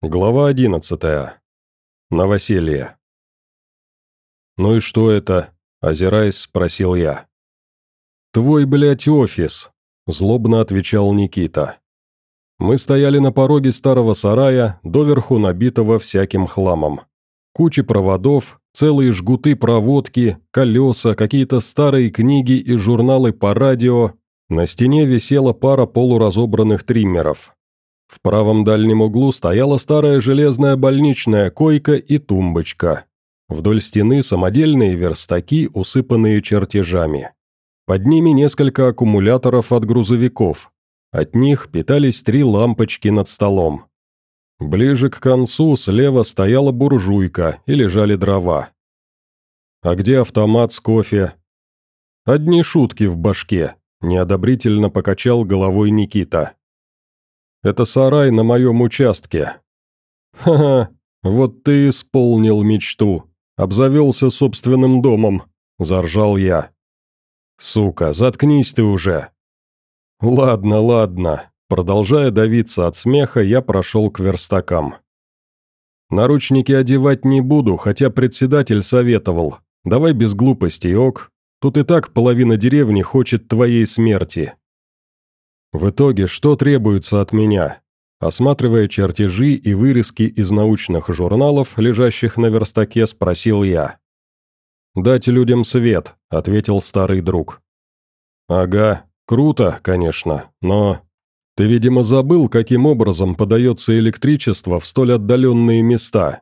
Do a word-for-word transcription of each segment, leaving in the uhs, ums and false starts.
Глава одиннадцатая. Новоселье. «Ну и что это?» – озираясь, спросил я. «Твой, блядь, офис», – злобно отвечал Никита. Мы стояли на пороге старого сарая, доверху набитого всяким хламом. Кучи проводов, целые жгуты проводки, колеса, какие-то старые книги и журналы по радио. На стене висела пара полуразобранных триммеров. В правом дальнем углу стояла старая железная больничная койка и тумбочка. Вдоль стены самодельные верстаки, усыпанные чертежами. Под ними несколько аккумуляторов от грузовиков. От них питались три лампочки над столом. Ближе к концу слева стояла буржуйка и лежали дрова. «А где автомат с кофе?» «Одни шутки в башке», – неодобрительно покачал головой Никита. «Это сарай на моем участке». «Ха-ха, вот ты исполнил мечту, обзавелся собственным домом», – заржал я. «Сука, заткнись ты уже». «Ладно, ладно», – продолжая давиться от смеха, я прошел к верстакам. «Наручники одевать не буду, хотя председатель советовал. Давай без глупостей, ок. Тут и так половина деревни хочет твоей смерти». В итоге, что требуется от меня? Осматривая чертежи и вырезки из научных журналов, лежащих на верстаке, спросил я. «Дать людям свет», — ответил старый друг. «Ага, круто, конечно, но... Ты, видимо, забыл, каким образом подается электричество в столь отдаленные места».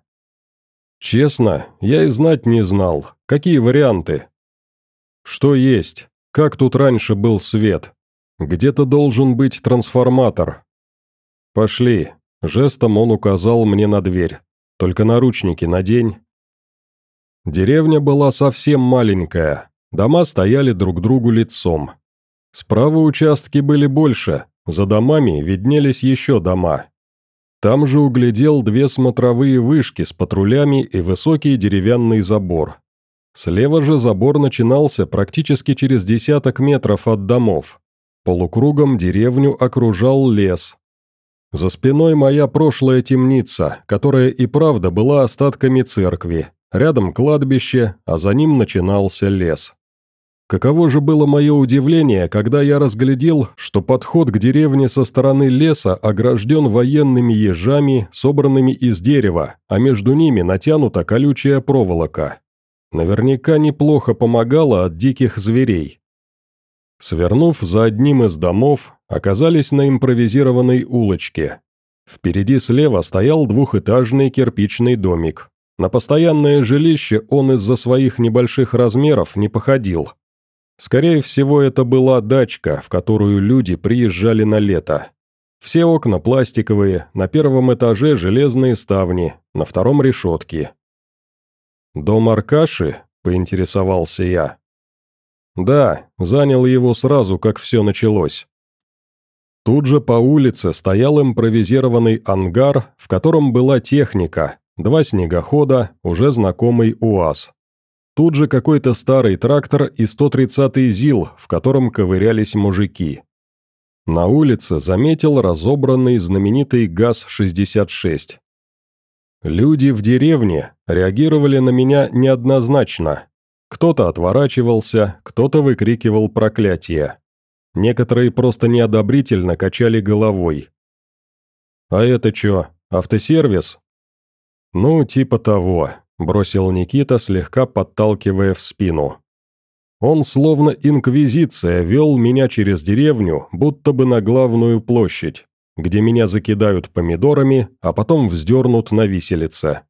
«Честно, я и знать не знал. Какие варианты?» «Что есть? Как тут раньше был свет? Где-то должен быть трансформатор». «Пошли», – жестом он указал мне на дверь. «Только наручники надень». Деревня была совсем маленькая, дома стояли друг к другу лицом. Справа участки были больше, за домами виднелись еще дома. Там же углядел две смотровые вышки с патрулями и высокий деревянный забор. Слева же забор начинался практически через десяток метров от домов. Полукругом деревню окружал лес. За спиной моя прошлая темница, которая и правда была остатками церкви, рядом кладбище, а за ним начинался лес. Каково же было мое удивление, когда я разглядел, что подход к деревне со стороны леса огражден военными ежами, собранными из дерева, а между ними натянута колючая проволока. Наверняка неплохо помогала от диких зверей. Свернув за одним из домов, оказались на импровизированной улочке. Впереди слева стоял двухэтажный кирпичный домик. На постоянное жилище он из-за своих небольших размеров не походил. Скорее всего, это была дачка, в которую люди приезжали на лето. Все окна пластиковые, на первом этаже железные ставни, на втором решетки. «Дом Аркаши?» – поинтересовался я. «Да, занял его сразу, как все началось». Тут же по улице стоял импровизированный ангар, в котором была техника, два снегохода, уже знакомый УАЗ. Тут же какой-то старый трактор и сто тридцатый ЗИЛ, в котором ковырялись мужики. На улице заметил разобранный знаменитый ГАЗ шестьдесят шесть. Люди в деревне реагировали на меня неоднозначно. Кто-то отворачивался, кто-то выкрикивал проклятие. Некоторые просто неодобрительно качали головой. «А это чё, автосервис?» «Ну, типа того», – бросил Никита, слегка подталкивая в спину. Он, словно инквизиция, вел меня через деревню, будто бы на главную площадь, где меня закидают помидорами, а потом вздернут на виселице.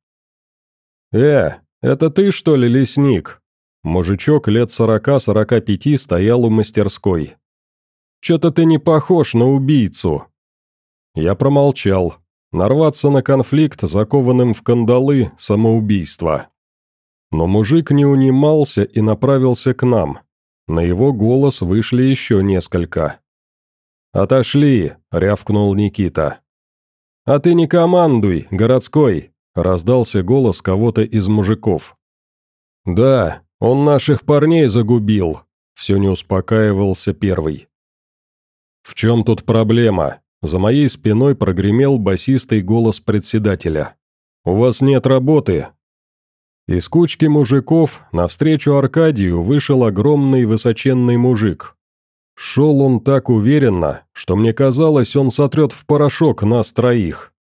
«Э, это ты, что ли, лесник?» Мужичок лет сорока-сорока пяти стоял у мастерской. «Чё-то ты не похож на убийцу». Я промолчал. Нарваться на конфликт, закованным в кандалы, самоубийство. Но мужик не унимался и направился к нам. На его голос вышли еще несколько. «Отошли!» – рявкнул Никита. «А ты не командуй, городской!» – раздался голос кого-то из мужиков. «Да, он наших парней загубил», – все не успокаивался первый. «В чем тут проблема?» За моей спиной прогремел басистый голос председателя. «У вас нет работы!» Из кучки мужиков навстречу Аркадию вышел огромный высоченный мужик. Шел он так уверенно, что мне казалось, он сотрет в порошок нас троих.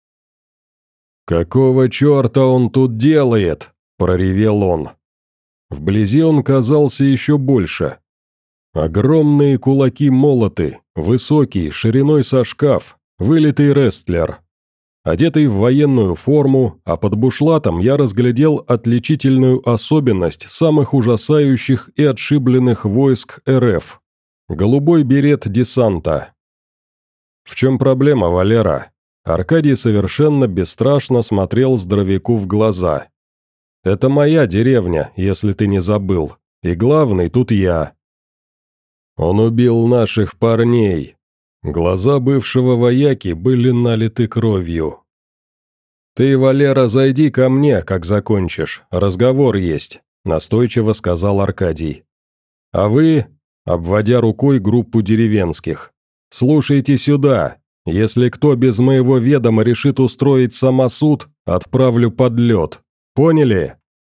«Какого черта он тут делает?» – проревел он. Вблизи он казался еще больше. Огромные кулаки молоты, высокий, шириной со шкаф, вылитый рестлер. Одетый в военную форму, а под бушлатом я разглядел отличительную особенность самых ужасающих и отшибленных войск РФ – голубой берет десанта. «В чем проблема, Валера?» Аркадий совершенно бесстрашно смотрел здоровяку в глаза. «Это моя деревня, если ты не забыл, и главный тут я». «Он убил наших парней». Глаза бывшего вояки были налиты кровью. «Ты, Валера, зайди ко мне, как закончишь, разговор есть», – настойчиво сказал Аркадий. «А вы», – обводя рукой группу деревенских, – «слушайте сюда, если кто без моего ведома решит устроить самосуд, отправлю под лед, поняли?»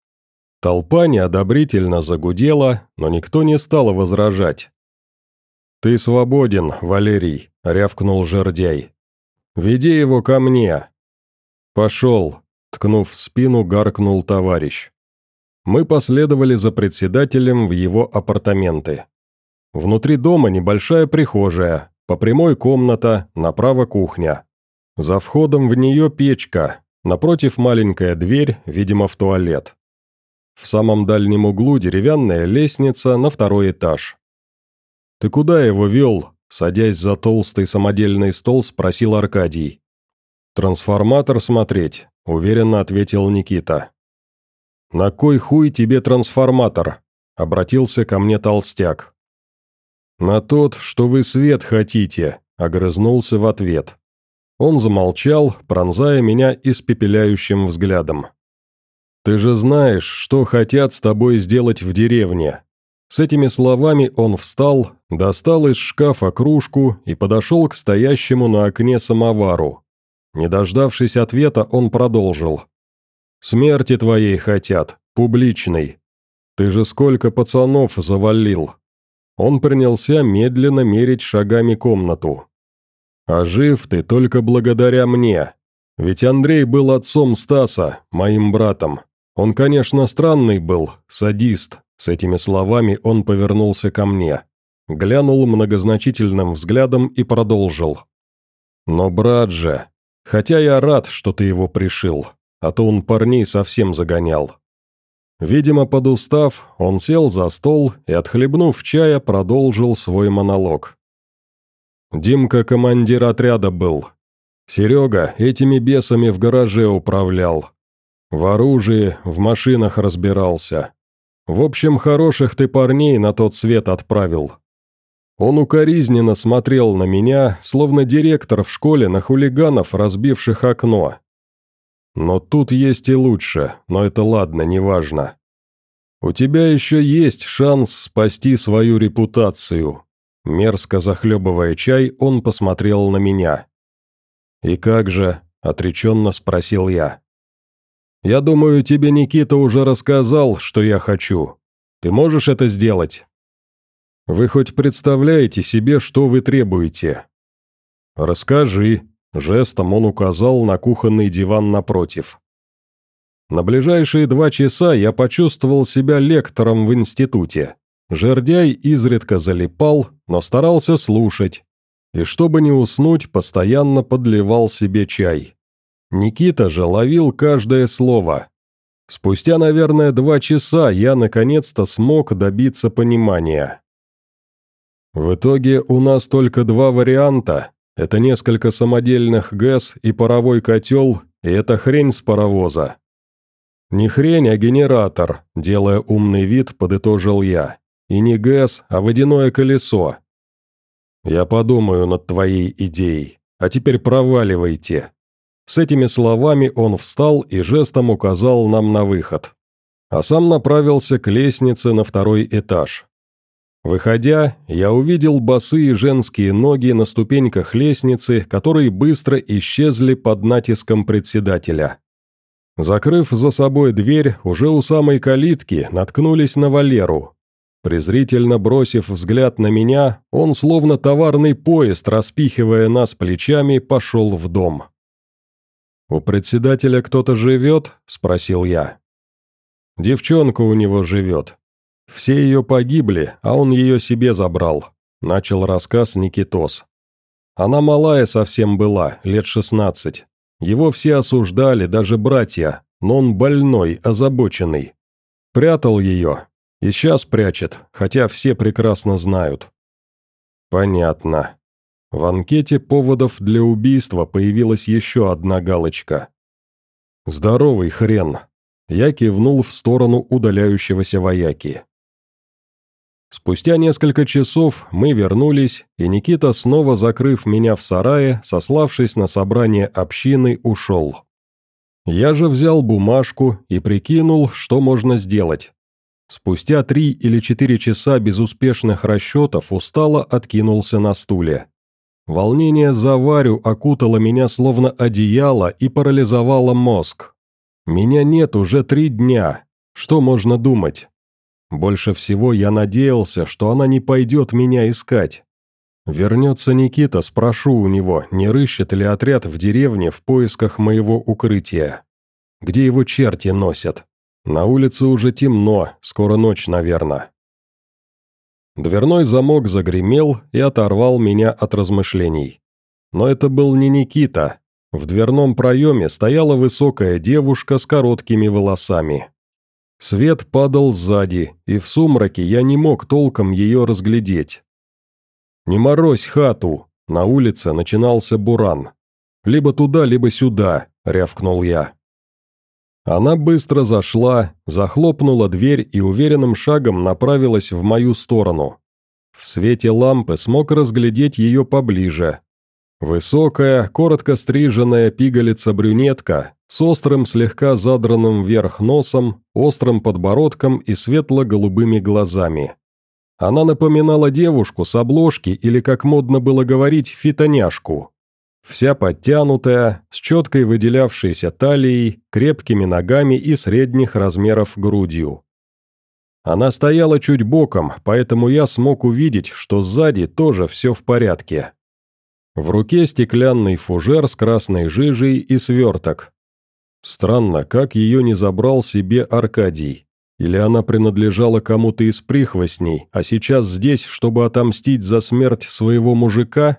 Толпа неодобрительно загудела, но никто не стал возражать. «Ты свободен, Валерий», — рявкнул жердяй. «Веди его ко мне». «Пошел», — ткнув в спину, гаркнул товарищ. Мы последовали за председателем в его апартаменты. Внутри дома небольшая прихожая, по прямой комната, направо кухня. За входом в нее печка, напротив маленькая дверь, видимо, в туалет. В самом дальнем углу деревянная лестница на второй этаж. «Ты куда его вел?» – садясь за толстый самодельный стол, спросил Аркадий. «Трансформатор смотреть», – уверенно ответил Никита. «На кой хуй тебе трансформатор?» – обратился ко мне толстяк. «На тот, что вы свет хотите», – огрызнулся в ответ. Он замолчал, пронзая меня испепеляющим взглядом. «Ты же знаешь, что хотят с тобой сделать в деревне». С этими словами он встал, достал из шкафа кружку и подошел к стоящему на окне самовару. Не дождавшись ответа, он продолжил. «Смерти твоей хотят, публичной. Ты же сколько пацанов завалил». Он принялся медленно мерить шагами комнату. «А жив ты только благодаря мне. Ведь Андрей был отцом Стаса, моим братом. Он, конечно, странный был, садист». С этими словами он повернулся ко мне, глянул многозначительным взглядом и продолжил. «Но брат же, хотя я рад, что ты его пришил, а то он парней совсем загонял». Видимо, подустав, он сел за стол и, отхлебнув чая, продолжил свой монолог. Димка командир отряда был. Серега этими бесами в гараже управлял. В оружии, в машинах разбирался. В общем, хороших ты парней на тот свет отправил. Он укоризненно смотрел на меня, словно директор в школе на хулиганов, разбивших окно. Но тут есть и лучше, но это ладно, неважно. У тебя еще есть шанс спасти свою репутацию. Мерзко захлебывая чай, он посмотрел на меня. «И как же?» – отреченно спросил я. «Я думаю, тебе Никита уже рассказал, что я хочу. Ты можешь это сделать?» «Вы хоть представляете себе, что вы требуете?» «Расскажи», – жестом он указал на кухонный диван напротив. На ближайшие два часа я почувствовал себя лектором в институте. Жердяй изредка залипал, но старался слушать. И чтобы не уснуть, постоянно подливал себе чай. Никита же ловил каждое слово. Спустя, наверное, два часа я наконец-то смог добиться понимания. В итоге у нас только два варианта. Это несколько самодельных ГЭС и паровой котел, и эта хрень с паровоза. Не хрень, а генератор, делая умный вид, подытожил я. И не ГЭС, а водяное колесо. Я подумаю над твоей идеей, а теперь проваливайте. С этими словами он встал и жестом указал нам на выход. А сам направился к лестнице на второй этаж. Выходя, я увидел босые женские ноги на ступеньках лестницы, которые быстро исчезли под натиском председателя. Закрыв за собой дверь, уже у самой калитки наткнулись на Валеру. Презрительно бросив взгляд на меня, он, словно товарный поезд, распихивая нас плечами, пошел в дом. «У председателя кто-то живет?» – спросил я. «Девчонка у него живет. Все ее погибли, а он ее себе забрал», – начал рассказ Никитос. «Она малая совсем была, лет шестнадцать. Его все осуждали, даже братья, но он больной, озабоченный. Прятал ее. И сейчас прячет, хотя все прекрасно знают». «Понятно». В анкете поводов для убийства появилась еще одна галочка. «Здоровый хрен». Я кивнул в сторону удаляющегося вояки. Спустя несколько часов мы вернулись, и Никита, снова закрыв меня в сарае, сославшись на собрание общины, ушел. Я же взял бумажку и прикинул, что можно сделать. Спустя три или четыре часа безуспешных расчетов устало откинулся на стуле. Волнение за Варю окутало меня словно одеяло и парализовало мозг. Меня нет уже три дня. Что можно думать? Больше всего я надеялся, что она не пойдет меня искать. Вернется Никита, спрошу у него, не рыщет ли отряд в деревне в поисках моего укрытия. Где его черти носят? На улице уже темно, скоро ночь, наверное. Дверной замок загремел и оторвал меня от размышлений. Но это был не Никита. В дверном проеме стояла высокая девушка с короткими волосами. Свет падал сзади, и в сумраке я не мог толком ее разглядеть. «Не морозь хату!» На улице начинался буран. «Либо туда, либо сюда», — рявкнул я. Она быстро зашла, захлопнула дверь и уверенным шагом направилась в мою сторону. В свете лампы смог разглядеть ее поближе. Высокая, коротко стриженная пигалица-брюнетка с острым, слегка задранным вверх носом, острым подбородком и светло-голубыми глазами. Она напоминала девушку с обложки или, как модно было говорить, фитоняшку. Вся подтянутая, с четкой выделявшейся талией, крепкими ногами и средних размеров грудью. Она стояла чуть боком, поэтому я смог увидеть, что сзади тоже все в порядке. В руке стеклянный фужер с красной жижей и сверток. Странно, как ее не забрал себе Аркадий. Или она принадлежала кому-то из прихвостней, а сейчас здесь, чтобы отомстить за смерть своего мужика?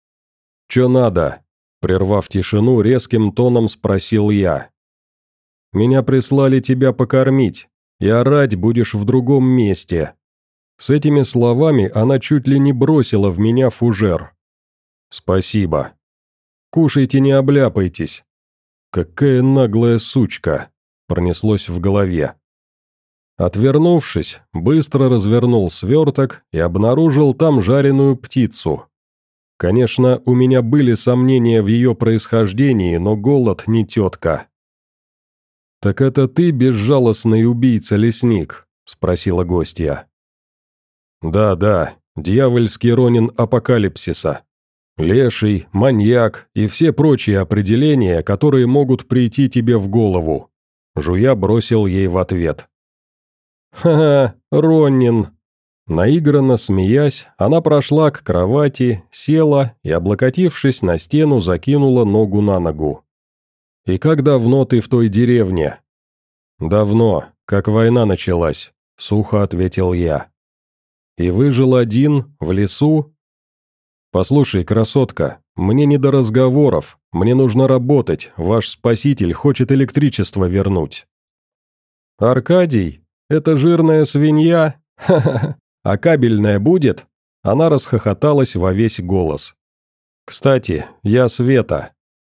«Чё надо?» – прервав тишину, резким тоном спросил я. «Меня прислали тебя покормить, и орать будешь в другом месте». С этими словами она чуть ли не бросила в меня фужер. «Спасибо. Кушайте, не обляпайтесь». «Какая наглая сучка!» – пронеслось в голове. Отвернувшись, быстро развернул сверток и обнаружил там жареную птицу. Конечно, у меня были сомнения в ее происхождении, но голод не тетка. «Так это ты, безжалостный убийца-лесник?» – спросила гостья. «Да, да, дьявольский ронин апокалипсиса. Леший, маньяк и все прочие определения, которые могут прийти тебе в голову», – жуя бросил ей в ответ. «Ха-ха, Ронин!» Наигранно смеясь, она прошла к кровати, села и, облокотившись на стену, закинула ногу на ногу. «И как давно ты в той деревне?» «Давно, как война началась», — сухо ответил я. «И выжил один, в лесу?» «Послушай, красотка, мне не до разговоров, мне нужно работать, ваш спаситель хочет электричество вернуть». «Аркадий, это жирная свинья? Ха-ха-ха! А кабельная будет?» Она расхохоталась во весь голос. «Кстати, я Света».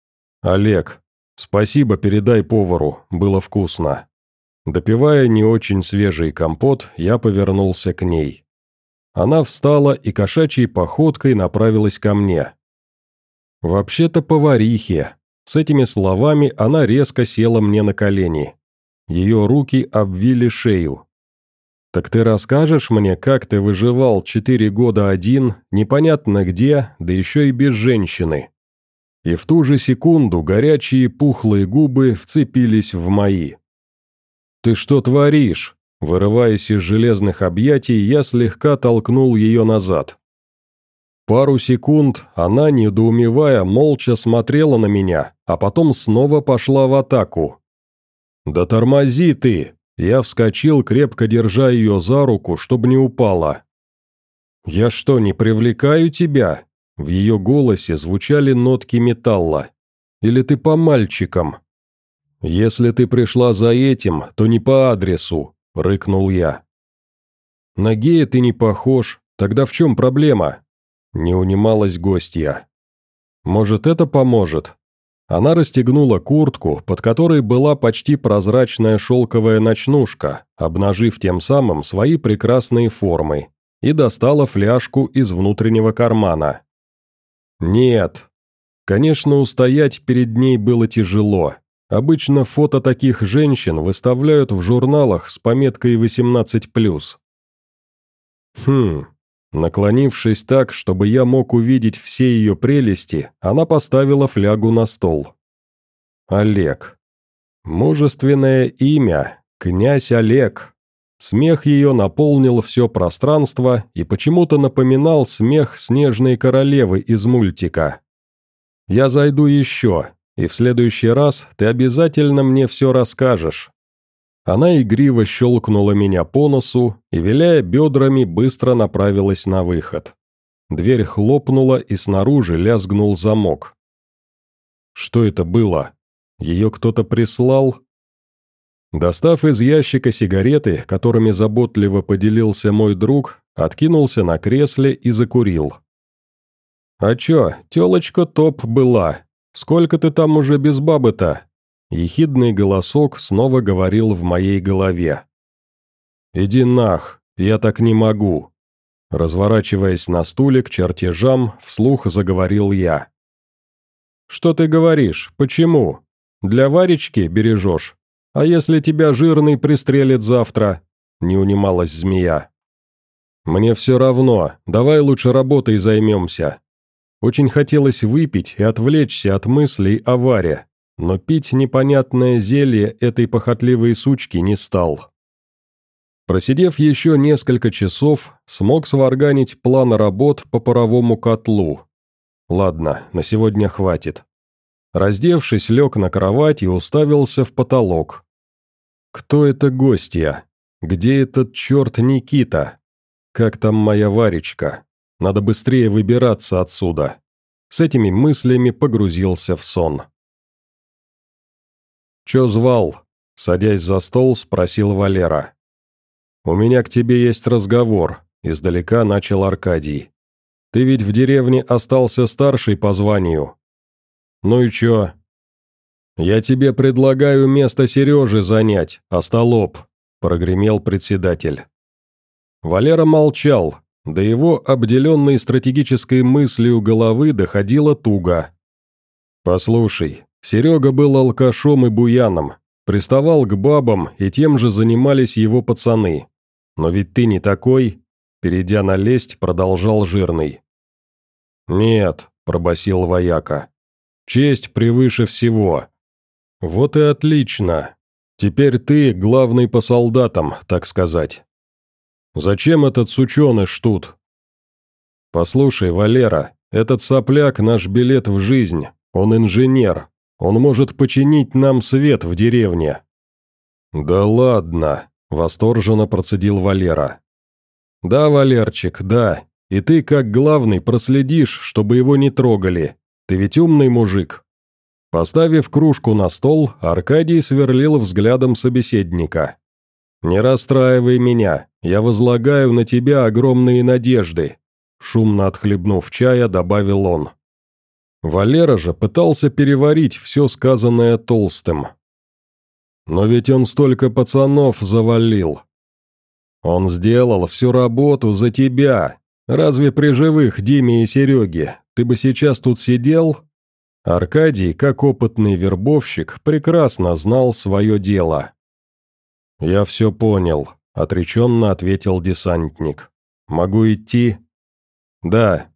«Олег, спасибо передай повару, было вкусно». Допивая не очень свежий компот, я повернулся к ней. Она встала и кошачьей походкой направилась ко мне. «Вообще-то поварихе». С этими словами она резко села мне на колени. Ее руки обвили шею. «Так ты расскажешь мне, как ты выживал четыре года один, непонятно где, да еще и без женщины?» И в ту же секунду горячие пухлые губы вцепились в мои. «Ты что творишь?» Вырываясь из железных объятий, я слегка толкнул ее назад. Пару секунд она, недоумевая, молча смотрела на меня, а потом снова пошла в атаку. «Да тормози ты!» Я вскочил, крепко держа ее за руку, чтобы не упала. «Я что, не привлекаю тебя?» В ее голосе звучали нотки металла. «Или ты по мальчикам?» «Если ты пришла за этим, то не по адресу», — рыкнул я. «На гея ты не похож, тогда в чем проблема?» Не унималась гостья. «Может, это поможет?» Она расстегнула куртку, под которой была почти прозрачная шелковая ночнушка, обнажив тем самым свои прекрасные формы, и достала фляжку из внутреннего кармана. «Нет». Конечно, устоять перед ней было тяжело. Обычно фото таких женщин выставляют в журналах с пометкой восемнадцать плюс. Хм. Наклонившись так, чтобы я мог увидеть все ее прелести, она поставила флягу на стол. Олег. Мужественное имя. Князь Олег. Смех ее наполнил все пространство и почему-то напоминал смех снежной королевы из мультика. «Я зайду еще, и в следующий раз ты обязательно мне все расскажешь». Она игриво щелкнула меня по носу и, виляя бедрами, быстро направилась на выход. Дверь хлопнула, и снаружи лязгнул замок. Что это было? Ее кто-то прислал? Достав из ящика сигареты, которыми заботливо поделился мой друг, откинулся на кресле и закурил. «А чё, тёлочка топ была. Сколько ты там уже без бабы-то?» Ехидный голосок снова говорил в моей голове. «Иди нах, я так не могу». Разворачиваясь на стуле к чертежам, вслух заговорил я. «Что ты говоришь? Почему? Для Варечки бережешь? А если тебя жирный пристрелит завтра?» Не унималась змея. «Мне все равно, давай лучше работой займемся». Очень хотелось выпить и отвлечься от мыслей о Варе, но пить непонятное зелье этой похотливой сучки не стал. Просидев еще несколько часов, смог сварганить план работ по паровому котлу. Ладно, на сегодня хватит. Раздевшись, лег на кровать и уставился в потолок. Кто это гостья? Где этот черт Никита? Как там моя Варечка? Надо быстрее выбираться отсюда. С этими мыслями погрузился в сон. «Чё звал?» – садясь за стол, спросил Валера. «У меня к тебе есть разговор», – издалека начал Аркадий. «Ты ведь в деревне остался старший по званию». «Ну и чё?» «Я тебе предлагаю место Сережи занять, остолоп», – прогремел председатель. Валера молчал, до его обделенной стратегической мыслью головы доходило туго. «Послушай, Серега был алкашом и буяном, приставал к бабам, и тем же занимались его пацаны. Но ведь ты не такой», – перейдя на лесть, продолжал Жирный. «Нет», – пробасил вояка, – «честь превыше всего». «Вот и отлично. Теперь ты главный по солдатам, так сказать». «Зачем этот сученыш тут?» «Послушай, Валера, этот сопляк наш билет в жизнь, он инженер, он может починить нам свет в деревне». «Да ладно», – восторженно процедил Валера. «Да, Валерчик, да, и ты как главный проследишь, чтобы его не трогали, ты ведь умный мужик». Поставив кружку на стол, Аркадий сверлил взглядом собеседника. «Не расстраивай меня, я возлагаю на тебя огромные надежды», шумно отхлебнув чая, добавил он. Валера же пытался переварить все сказанное Толстым. «Но ведь он столько пацанов завалил». «Он сделал всю работу за тебя. Разве при живых Диме и Сереге ты бы сейчас тут сидел?» Аркадий, как опытный вербовщик, прекрасно знал свое дело. «Я все понял. отреченно ответил десантник. «Могу идти?» «Да»,